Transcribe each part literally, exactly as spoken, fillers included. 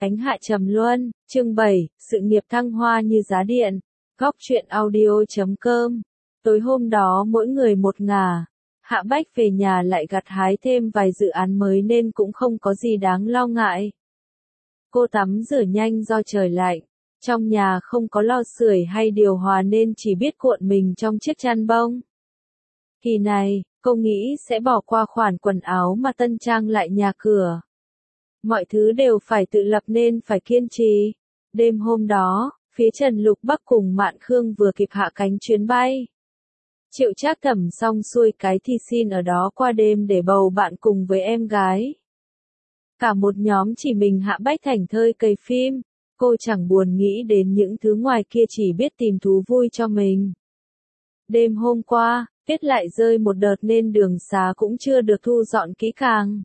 Ánh Hạ Trầm Luân, chương bảy, sự nghiệp thăng hoa như giá điện. Góc truyện audio chấm com. Tối hôm đó mỗi người một ngả. Hạ Bách về nhà lại gặt hái thêm vài dự án mới nên cũng không có gì đáng lo ngại. Cô tắm rửa nhanh do trời lạnh. Trong nhà không có lò sưởi hay điều hòa nên chỉ biết cuộn mình trong chiếc chăn bông. Kỳ này, cô nghĩ sẽ bỏ qua khoản quần áo mà tân trang lại nhà cửa. Mọi thứ đều phải tự lập nên phải kiên trì. Đêm hôm đó, phía Trần Lục Bắc cùng Mạn Khương vừa kịp hạ cánh chuyến bay. Triệu Trác Thẩm xong xuôi cái thì xin ở đó qua đêm để bầu bạn cùng với em gái. Cả một nhóm chỉ mình Hạ Bách thảnh thơi cày phim, cô chẳng buồn nghĩ đến những thứ ngoài kia, chỉ biết tìm thú vui cho mình. Đêm hôm qua, tuyết lại rơi một đợt nên đường xá cũng chưa được thu dọn kỹ càng.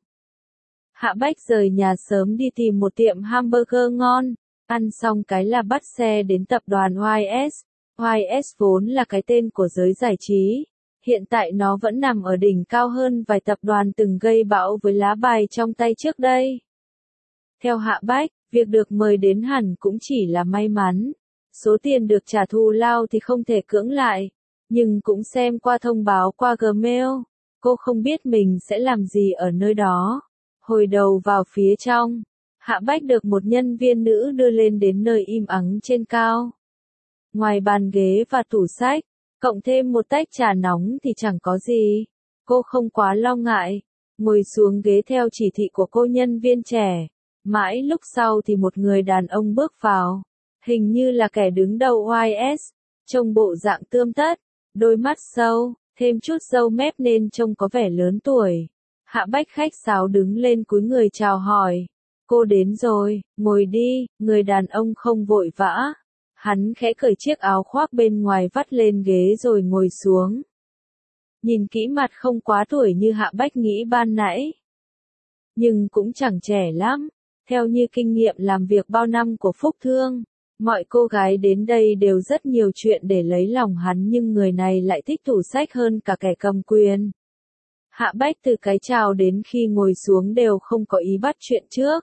Hạ Bách rời nhà sớm đi tìm một tiệm hamburger ngon, ăn xong cái là bắt xe đến tập đoàn Y S. Y S vốn là cái tên của giới giải trí, hiện tại nó vẫn nằm ở đỉnh cao hơn vài tập đoàn từng gây bão với lá bài trong tay trước đây. Theo Hạ Bách, việc được mời đến hẳn cũng chỉ là may mắn, số tiền được trả thù lao thì không thể cưỡng lại, nhưng cũng xem qua thông báo qua Gmail, cô không biết mình sẽ làm gì ở nơi đó. Hồi đầu vào phía trong, Hạ Bách được một nhân viên nữ đưa lên đến nơi im ắng trên cao. Ngoài bàn ghế và tủ sách, cộng thêm một tách trà nóng thì chẳng có gì. Cô không quá lo ngại, ngồi xuống ghế theo chỉ thị của cô nhân viên trẻ. Mãi lúc sau thì một người đàn ông bước vào, hình như là kẻ đứng đầu Y S, trông bộ dạng tươm tất, đôi mắt sâu, thêm chút râu mép nên trông có vẻ lớn tuổi. Hạ Bách khách sáo đứng lên cúi người chào hỏi. Cô đến rồi, ngồi đi, người đàn ông không vội vã. Hắn khẽ cởi chiếc áo khoác bên ngoài vắt lên ghế rồi ngồi xuống. Nhìn kỹ mặt không quá tuổi như Hạ Bách nghĩ ban nãy. Nhưng cũng chẳng trẻ lắm. Theo như kinh nghiệm làm việc bao năm của Phúc Thương, mọi cô gái đến đây đều rất nhiều chuyện để lấy lòng hắn, nhưng người này lại thích tủ sách hơn cả kẻ cầm quyền. Hạ Bách từ cái chào đến khi ngồi xuống đều không có ý bắt chuyện trước.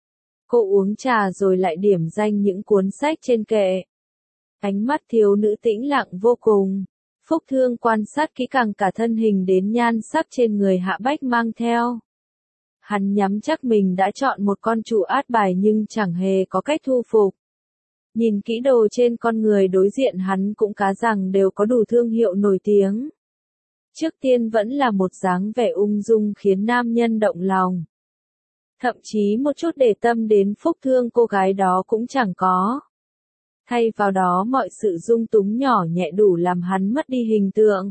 Cô uống trà rồi lại điểm danh những cuốn sách trên kệ. Ánh mắt thiếu nữ tĩnh lặng vô cùng. Phúc Thương quan sát kỹ càng cả thân hình đến nhan sắc trên người Hạ Bách mang theo. Hắn nhắm chắc mình đã chọn một con chủ át bài nhưng chẳng hề có cách thu phục. Nhìn kỹ đồ trên con người đối diện hắn cũng cá rằng đều có đủ thương hiệu nổi tiếng. Trước tiên vẫn là một dáng vẻ ung dung khiến nam nhân động lòng. Thậm chí một chút để tâm đến Phúc Thương cô gái đó cũng chẳng có. Thay vào đó mọi sự dung túng nhỏ nhẹ đủ làm hắn mất đi hình tượng.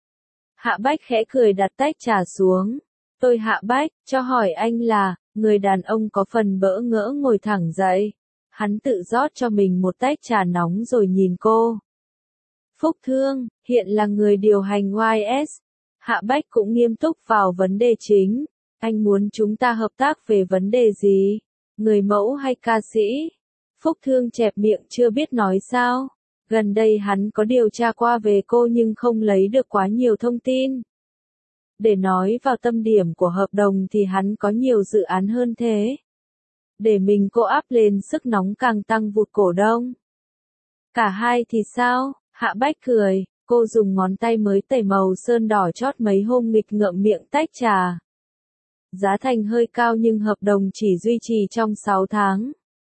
Hạ Bách khẽ cười đặt tách trà xuống. Tôi Hạ Bách, cho hỏi anh là, người đàn ông có phần bỡ ngỡ ngồi thẳng dậy. Hắn tự rót cho mình một tách trà nóng rồi nhìn cô. Phúc Thương, hiện là người điều hành Y S. Hạ Bách cũng nghiêm túc vào vấn đề chính. Anh muốn chúng ta hợp tác về vấn đề gì? Người mẫu hay ca sĩ? Phúc Thương chẹp miệng chưa biết nói sao. Gần đây hắn có điều tra qua về cô nhưng không lấy được quá nhiều thông tin. Để nói vào tâm điểm của hợp đồng thì hắn có nhiều dự án hơn thế. Để mình cô áp lên sức nóng càng tăng vụt cổ đông. Cả hai thì sao? Hạ Bách cười, cô dùng ngón tay mới tẩy màu sơn đỏ chót mấy hôm nghịch ngợm miệng tách trà. Giá thành hơi cao nhưng hợp đồng chỉ duy trì trong sáu tháng.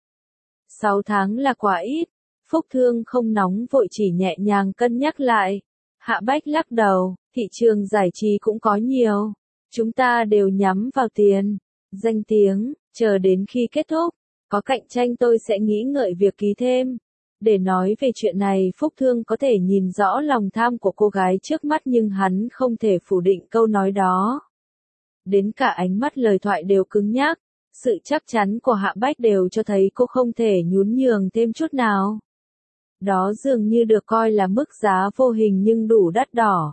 sáu tháng là quá ít. Phúc Thương không nóng vội chỉ nhẹ nhàng cân nhắc lại. Hạ Bách lắc đầu, thị trường giải trí cũng có nhiều. Chúng ta đều nhắm vào tiền, danh tiếng, chờ đến khi kết thúc. Có cạnh tranh tôi sẽ nghĩ ngợi việc ký thêm. Để nói về chuyện này Phúc Thương có thể nhìn rõ lòng tham của cô gái trước mắt nhưng hắn không thể phủ định câu nói đó. Đến cả ánh mắt lời thoại đều cứng nhắc. Sự chắc chắn của Hạ Bách đều cho thấy cô không thể nhún nhường thêm chút nào. Đó dường như được coi là mức giá vô hình nhưng đủ đắt đỏ.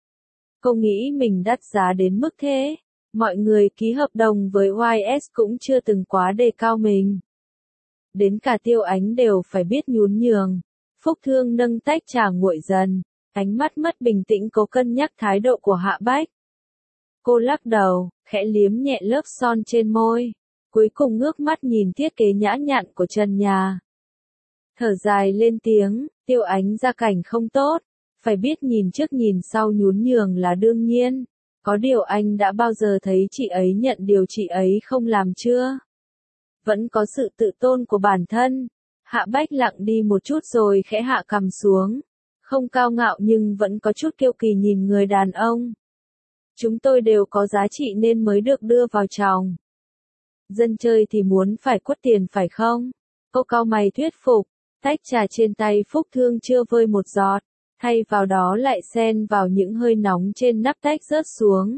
Cô nghĩ mình đắt giá đến mức thế. Mọi người ký hợp đồng với Y S cũng chưa từng quá đề cao mình. Đến cả Tiêu Ánh đều phải biết nhún nhường. Phúc Thương nâng tách trà nguội dần. Ánh mắt mất bình tĩnh cố cân nhắc thái độ của Hạ Bách. Cô lắc đầu, khẽ liếm nhẹ lớp son trên môi. Cuối cùng ngước mắt nhìn thiết kế nhã nhặn của trần nhà. Thở dài lên tiếng, Tiêu Ánh gia cảnh không tốt, phải biết nhìn trước nhìn sau nhún nhường là đương nhiên. Có điều anh đã bao giờ thấy chị ấy nhận điều chị ấy không làm chưa? Vẫn có sự tự tôn của bản thân. Hạ Bách lặng đi một chút rồi khẽ hạ cằm xuống. Không cao ngạo nhưng vẫn có chút kiêu kỳ nhìn người đàn ông. Chúng tôi đều có giá trị nên mới được đưa vào chồng. Dân chơi thì muốn phải quất tiền phải không? Cô cau mày thuyết phục, tách trà trên tay Phúc Thương chưa vơi một giọt, thay vào đó lại xen vào những hơi nóng trên nắp tách rớt xuống.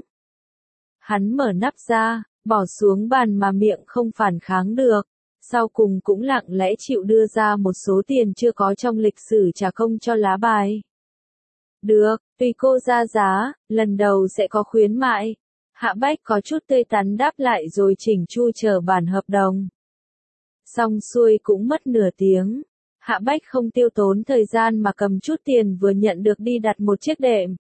Hắn mở nắp ra, bỏ xuống bàn mà miệng không phản kháng được, sau cùng cũng lặng lẽ chịu đưa ra một số tiền chưa có trong lịch sử trả công cho lá bài. Được, tùy cô ra giá, lần đầu sẽ có khuyến mại. Hạ Bách có chút tươi tắn đáp lại rồi chỉnh chu chờ bản hợp đồng. Xong xuôi cũng mất nửa tiếng. Hạ Bách không tiêu tốn thời gian mà cầm chút tiền vừa nhận được đi đặt một chiếc đệm,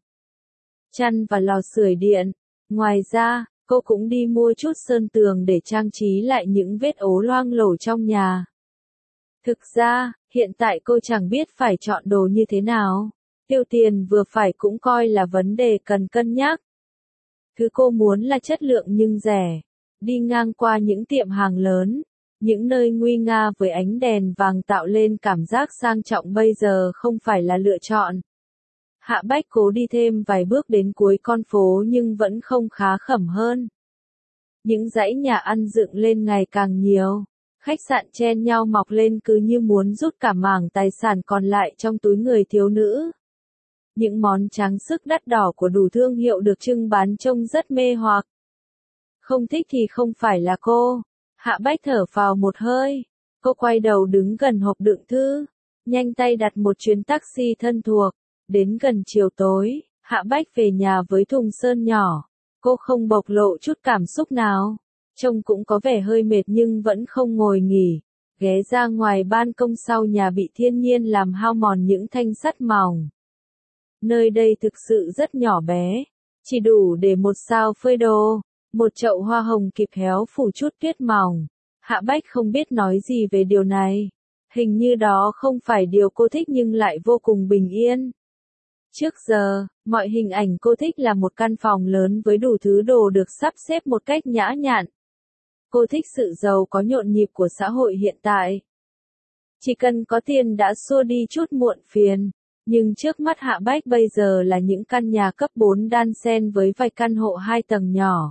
chăn và lò sưởi điện. Ngoài ra, cô cũng đi mua chút sơn tường để trang trí lại những vết ố loang lổ trong nhà. Thực ra, hiện tại cô chẳng biết phải chọn đồ như thế nào. Tiêu tiền vừa phải cũng coi là vấn đề cần cân nhắc. Thứ cô muốn là chất lượng nhưng rẻ. Đi ngang qua những tiệm hàng lớn, những nơi nguy nga với ánh đèn vàng tạo lên cảm giác sang trọng bây giờ không phải là lựa chọn. Hạ Bách cố đi thêm vài bước đến cuối con phố nhưng vẫn không khá khẩm hơn. Những dãy nhà ăn dựng lên ngày càng nhiều. Khách sạn chen nhau mọc lên cứ như muốn rút cả mảng tài sản còn lại trong túi người thiếu nữ. Những món trang sức đắt đỏ của đủ thương hiệu được trưng bán trông rất mê hoặc. Không thích thì không phải là cô. Hạ Bách thở phào một hơi. Cô quay đầu đứng gần hộp đựng thư. Nhanh tay đặt một chuyến taxi thân thuộc. Đến gần chiều tối, Hạ Bách về nhà với thùng sơn nhỏ. Cô không bộc lộ chút cảm xúc nào. Trông cũng có vẻ hơi mệt nhưng vẫn không ngồi nghỉ. Ghé ra ngoài ban công sau nhà bị thiên nhiên làm hao mòn những thanh sắt mỏng. Nơi đây thực sự rất nhỏ bé. Chỉ đủ để một sao phơi đồ. Một chậu hoa hồng kịp héo phủ chút tuyết mỏng. Hạ Bách không biết nói gì về điều này. Hình như đó không phải điều cô thích nhưng lại vô cùng bình yên. Trước giờ, mọi hình ảnh cô thích là một căn phòng lớn với đủ thứ đồ được sắp xếp một cách nhã nhặn. Cô thích sự giàu có nhộn nhịp của xã hội hiện tại. Chỉ cần có tiền đã xua đi chút muộn phiền. Nhưng trước mắt Hạ Bách bây giờ là những căn nhà cấp bốn đan xen với vài căn hộ hai tầng nhỏ.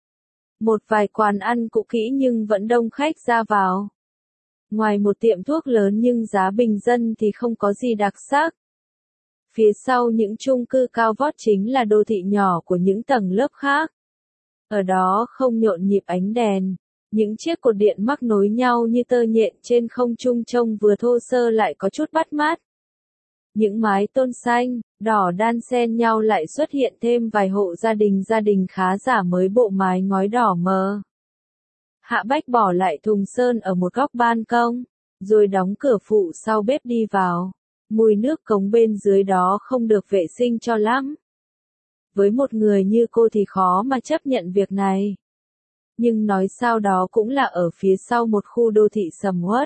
Một vài quán ăn cũ kỹ nhưng vẫn đông khách ra vào. Ngoài một tiệm thuốc lớn nhưng giá bình dân thì không có gì đặc sắc. Phía sau những chung cư cao vót chính là đô thị nhỏ của những tầng lớp khác. Ở đó không nhộn nhịp ánh đèn. Những chiếc cột điện mắc nối nhau như tơ nhện trên không trung trông vừa thô sơ lại có chút bắt mắt. Những mái tôn xanh, đỏ đan xen nhau lại xuất hiện thêm vài hộ gia đình gia đình khá giả mới bộ mái ngói đỏ mờ. Hạ Bách bỏ lại thùng sơn ở một góc ban công, rồi đóng cửa phụ sau bếp đi vào. Mùi nước cống bên dưới đó không được vệ sinh cho lắm. Với một người như cô thì khó mà chấp nhận việc này. Nhưng nói sao đó cũng là ở phía sau một khu đô thị sầm uất.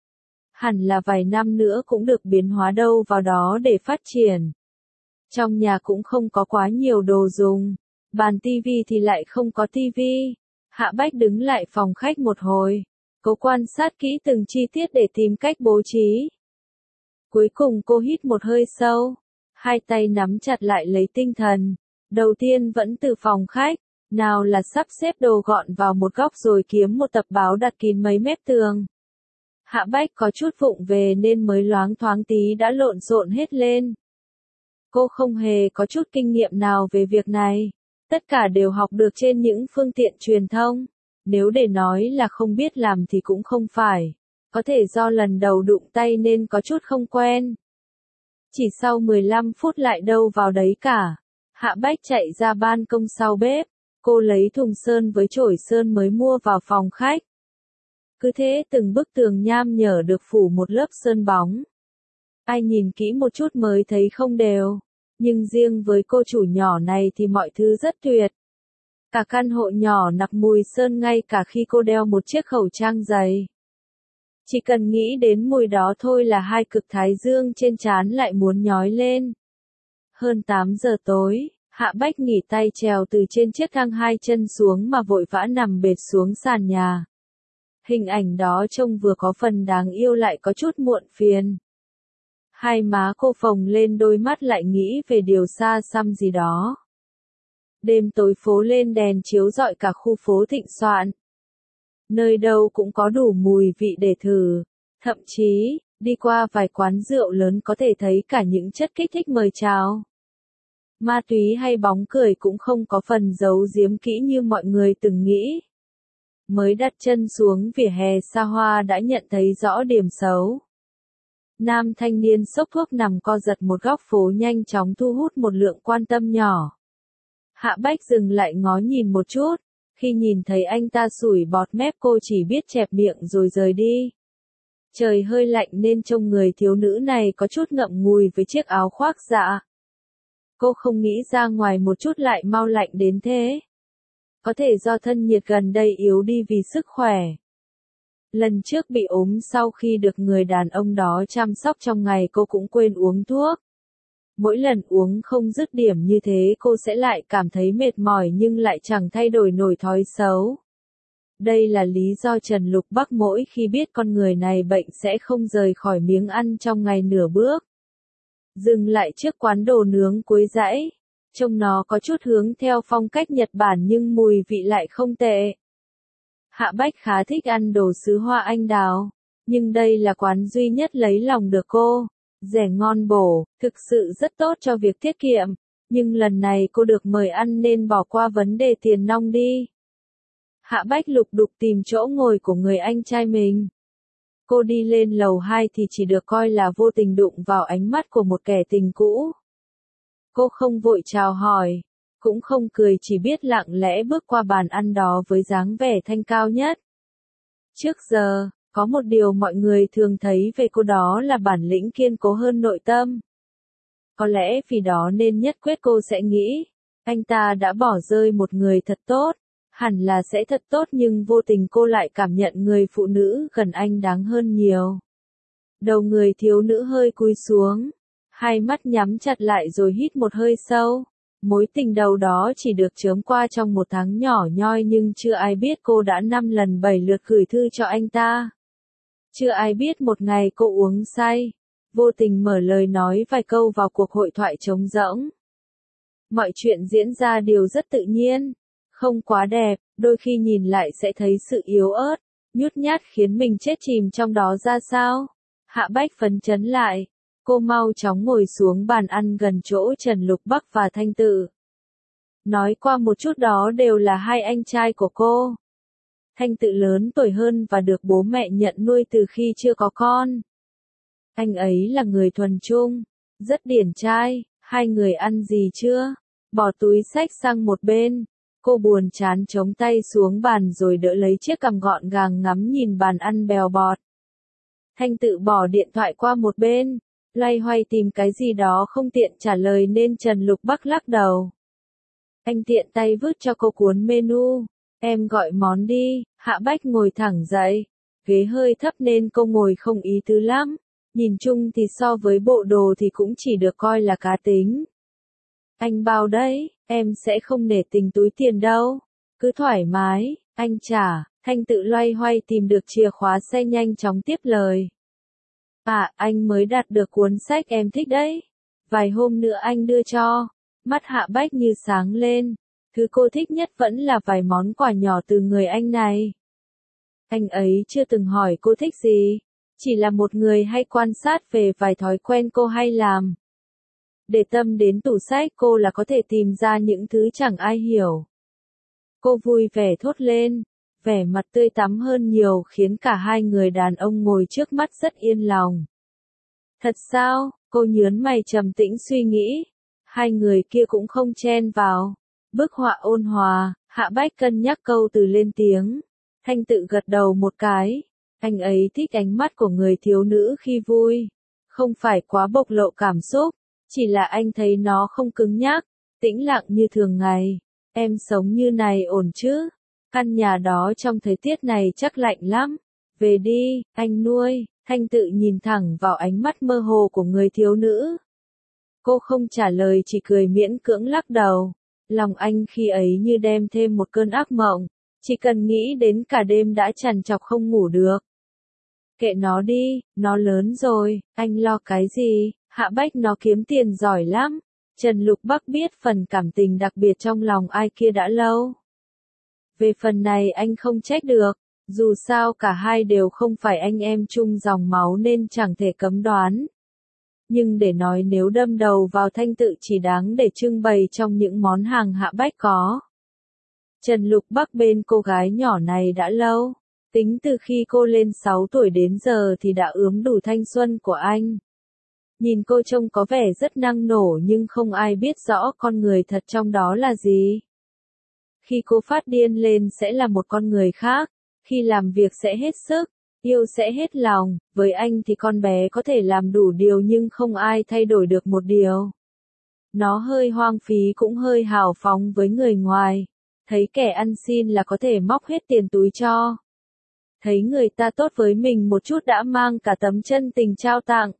Hẳn là vài năm nữa cũng được biến hóa đâu vào đó để phát triển. Trong nhà cũng không có quá nhiều đồ dùng. Bàn tivi thì lại không có tivi. Hạ Bách đứng lại phòng khách một hồi. Cô quan sát kỹ từng chi tiết để tìm cách bố trí. Cuối cùng cô hít một hơi sâu. Hai tay nắm chặt lại lấy tinh thần. Đầu tiên vẫn từ phòng khách. Nào là sắp xếp đồ gọn vào một góc rồi kiếm một tập báo đặt kín mấy mép tường. Hạ Bách có chút vụng về nên mới loáng thoáng tí đã lộn xộn hết lên. Cô không hề có chút kinh nghiệm nào về việc này. Tất cả đều học được trên những phương tiện truyền thông. Nếu để nói là không biết làm thì cũng không phải. Có thể do lần đầu đụng tay nên có chút không quen. Chỉ sau mười lăm phút lại đâu vào đấy cả. Hạ Bách chạy ra ban công sau bếp. Cô lấy thùng sơn với chổi sơn mới mua vào phòng khách. Cứ thế từng bức tường nham nhở được phủ một lớp sơn bóng. Ai nhìn kỹ một chút mới thấy không đều. Nhưng riêng với cô chủ nhỏ này thì mọi thứ rất tuyệt. Cả căn hộ nhỏ nặc mùi sơn ngay cả khi cô đeo một chiếc khẩu trang dày. Chỉ cần nghĩ đến mùi đó thôi là hai cực thái dương trên trán lại muốn nhói lên. Hơn tám giờ tối, Hạ Bách nghỉ tay trèo từ trên chiếc thang hai chân xuống mà vội vã nằm bệt xuống sàn nhà. Hình ảnh đó trông vừa có phần đáng yêu lại có chút muộn phiền. Hai má cô phồng lên, đôi mắt lại nghĩ về điều xa xăm gì đó. Đêm tối phố lên đèn chiếu rọi cả khu phố thịnh soạn. Nơi đâu cũng có đủ mùi vị để thử. Thậm chí, đi qua vài quán rượu lớn có thể thấy cả những chất kích thích mời chào. Ma túy hay bóng cười cũng không có phần giấu giếm kỹ như mọi người từng nghĩ. Mới đặt chân xuống vỉa hè xa hoa đã nhận thấy rõ điểm xấu. Nam thanh niên xốc thuốc nằm co giật một góc phố nhanh chóng thu hút một lượng quan tâm nhỏ. Hạ Bách dừng lại ngó nhìn một chút, khi nhìn thấy anh ta sủi bọt mép cô chỉ biết chẹp miệng rồi rời đi. Trời hơi lạnh nên trông người thiếu nữ này có chút ngậm ngùi với chiếc áo khoác dạ. Cô không nghĩ ra ngoài một chút lại mau lạnh đến thế. Có thể do thân nhiệt gần đây yếu đi vì sức khỏe. Lần trước bị ốm sau khi được người đàn ông đó chăm sóc trong ngày cô cũng quên uống thuốc. Mỗi lần uống không dứt điểm như thế cô sẽ lại cảm thấy mệt mỏi nhưng lại chẳng thay đổi nổi thói xấu. Đây là lý do Trần Lục Bắc mỗi khi biết con người này bệnh sẽ không rời khỏi miếng ăn trong ngày nửa bước. Dừng lại trước quán đồ nướng cuối dãy. Trông nó có chút hướng theo phong cách Nhật Bản nhưng mùi vị lại không tệ. Hạ Bách khá thích ăn đồ sứ hoa anh đào. Nhưng đây là quán duy nhất lấy lòng được cô. Rẻ ngon bổ, thực sự rất tốt cho việc tiết kiệm. Nhưng lần này cô được mời ăn nên bỏ qua vấn đề tiền nong đi. Hạ Bách lục đục tìm chỗ ngồi của người anh trai mình. Cô đi lên lầu hai thì chỉ được coi là vô tình đụng vào ánh mắt của một kẻ tình cũ. Cô không vội chào hỏi, cũng không cười, chỉ biết lặng lẽ bước qua bàn ăn đó với dáng vẻ thanh cao nhất. Trước giờ, có một điều mọi người thường thấy về cô đó là bản lĩnh kiên cố hơn nội tâm. Có lẽ vì đó nên nhất quyết cô sẽ nghĩ, anh ta đã bỏ rơi một người thật tốt, hẳn là sẽ thật tốt, nhưng vô tình cô lại cảm nhận người phụ nữ gần anh đáng hơn nhiều. Đầu người thiếu nữ hơi cúi xuống, hai mắt nhắm chặt lại rồi hít một hơi sâu. Mối tình đầu đó chỉ được chớm qua trong một tháng nhỏ nhoi nhưng chưa ai biết cô đã năm lần bảy lượt gửi thư cho anh ta. Chưa ai biết một ngày cô uống say, vô tình mở lời nói vài câu vào cuộc hội thoại trống rỗng. Mọi chuyện diễn ra đều rất tự nhiên, không quá đẹp, đôi khi nhìn lại sẽ thấy sự yếu ớt, nhút nhát khiến mình chết chìm trong đó ra sao. Hạ Bách phấn chấn lại. Cô mau chóng ngồi xuống bàn ăn gần chỗ Trần Lục Bắc và Thanh Tự. Nói qua một chút đó đều là hai anh trai của cô. Thanh Tự lớn tuổi hơn và được bố mẹ nhận nuôi từ khi chưa có con. Anh ấy là người thuần trung, rất điển trai. Hai người ăn gì chưa? Bỏ túi xách sang một bên. Cô buồn chán chống tay xuống bàn rồi đỡ lấy chiếc cằm gọn gàng ngắm nhìn bàn ăn bèo bọt. Thanh Tự bỏ điện thoại qua một bên, loay hoay tìm cái gì đó không tiện trả lời nên Trần Lục Bắc lắc đầu. Anh tiện tay vứt cho cô cuốn menu. Em gọi món đi. Hạ Bách ngồi thẳng dậy. Ghế hơi thấp nên cô ngồi không ý tứ lắm. Nhìn chung thì so với bộ đồ thì cũng chỉ được coi là cá tính. Anh bao đấy, em sẽ không nể tình túi tiền đâu. Cứ thoải mái, anh trả. Thanh Tự loay hoay tìm được chìa khóa xe nhanh chóng tiếp lời. À, anh mới đặt được cuốn sách em thích đấy. Vài hôm nữa anh đưa cho. Mắt Hạ Bách như sáng lên. Thứ cô thích nhất vẫn là vài món quà nhỏ từ người anh này. Anh ấy chưa từng hỏi cô thích gì. Chỉ là một người hay quan sát về vài thói quen cô hay làm. Để tâm đến tủ sách cô là có thể tìm ra những thứ chẳng ai hiểu. Cô vui vẻ thốt lên. Vẻ mặt tươi tắn hơn nhiều khiến cả hai người đàn ông ngồi trước mắt rất yên lòng. Thật sao? Cô nhớn mày trầm tĩnh suy nghĩ. Hai người kia cũng không chen vào. Bức họa ôn hòa, Hạ Bách cân nhắc câu từ lên tiếng. Thanh Tự gật đầu một cái. Anh ấy thích ánh mắt của người thiếu nữ khi vui. Không phải quá bộc lộ cảm xúc. Chỉ là anh thấy nó không cứng nhắc, tĩnh lặng như thường ngày. Em sống như này ổn chứ? Căn nhà đó trong thời tiết này chắc lạnh lắm. Về đi, anh nuôi. Thanh Tự nhìn thẳng vào ánh mắt mơ hồ của người thiếu nữ. Cô không trả lời, chỉ cười miễn cưỡng lắc đầu. Lòng anh khi ấy như đem thêm một cơn ác mộng. Chỉ cần nghĩ đến cả đêm đã trằn trọc không ngủ được. Kệ nó đi, nó lớn rồi, anh lo cái gì, Hạ Bách nó kiếm tiền giỏi lắm. Trần Lục Bắc biết phần cảm tình đặc biệt trong lòng ai kia đã lâu. Về phần này anh không trách được, dù sao cả hai đều không phải anh em chung dòng máu nên chẳng thể cấm đoán. Nhưng để nói nếu đâm đầu vào Thanh Tự chỉ đáng để trưng bày trong những món hàng Hạ Bách có. Trần Lục Bắc bên cô gái nhỏ này đã lâu, tính từ khi cô lên sáu tuổi đến giờ thì đã ướm đủ thanh xuân của anh. Nhìn cô trông có vẻ rất năng nổ nhưng không ai biết rõ con người thật trong đó là gì. Khi cô phát điên lên sẽ là một con người khác, khi làm việc sẽ hết sức, yêu sẽ hết lòng, với anh thì con bé có thể làm đủ điều nhưng không ai thay đổi được một điều. Nó hơi hoang phí cũng hơi hào phóng với người ngoài, thấy kẻ ăn xin là có thể móc hết tiền túi cho. Thấy người ta tốt với mình một chút đã mang cả tấm chân tình trao tặng.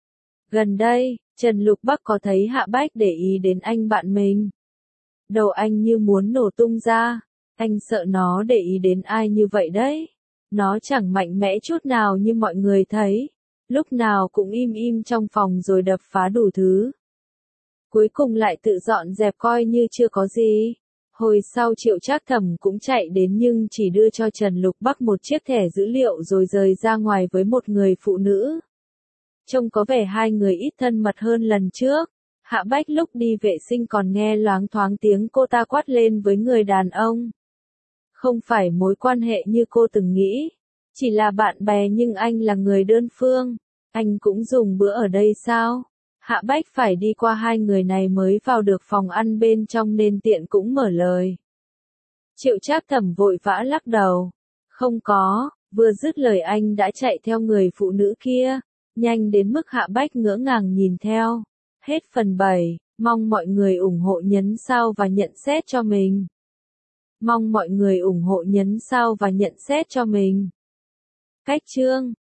Gần đây, Trần Lục Bắc có thấy Hạ Bách để ý đến anh bạn mình. Đầu anh như muốn nổ tung ra, anh sợ nó để ý đến ai như vậy đấy. Nó chẳng mạnh mẽ chút nào như mọi người thấy, lúc nào cũng im im trong phòng rồi đập phá đủ thứ. Cuối cùng lại tự dọn dẹp coi như chưa có gì. Hồi sau Triệu Trác Thẩm cũng chạy đến nhưng chỉ đưa cho Trần Lục Bắc một chiếc thẻ dữ liệu rồi rời ra ngoài với một người phụ nữ. Trông có vẻ hai người ít thân mật hơn lần trước. Hạ Bách lúc đi vệ sinh còn nghe loáng thoáng tiếng cô ta quát lên với người đàn ông. Không phải mối quan hệ như cô từng nghĩ, chỉ là bạn bè nhưng anh là người đơn phương. Anh cũng dùng bữa ở đây sao? Hạ Bách phải đi qua hai người này mới vào được phòng ăn bên trong nên tiện cũng mở lời. Triệu Trác Thẩm vội vã lắc đầu. Không có, vừa dứt lời anh đã chạy theo người phụ nữ kia, nhanh đến mức Hạ Bách ngỡ ngàng nhìn theo. Hết phần bảy, mong mọi người ủng hộ nhấn sao và nhận xét cho mình. Mong mọi người ủng hộ nhấn sao và nhận xét cho mình. Cách chương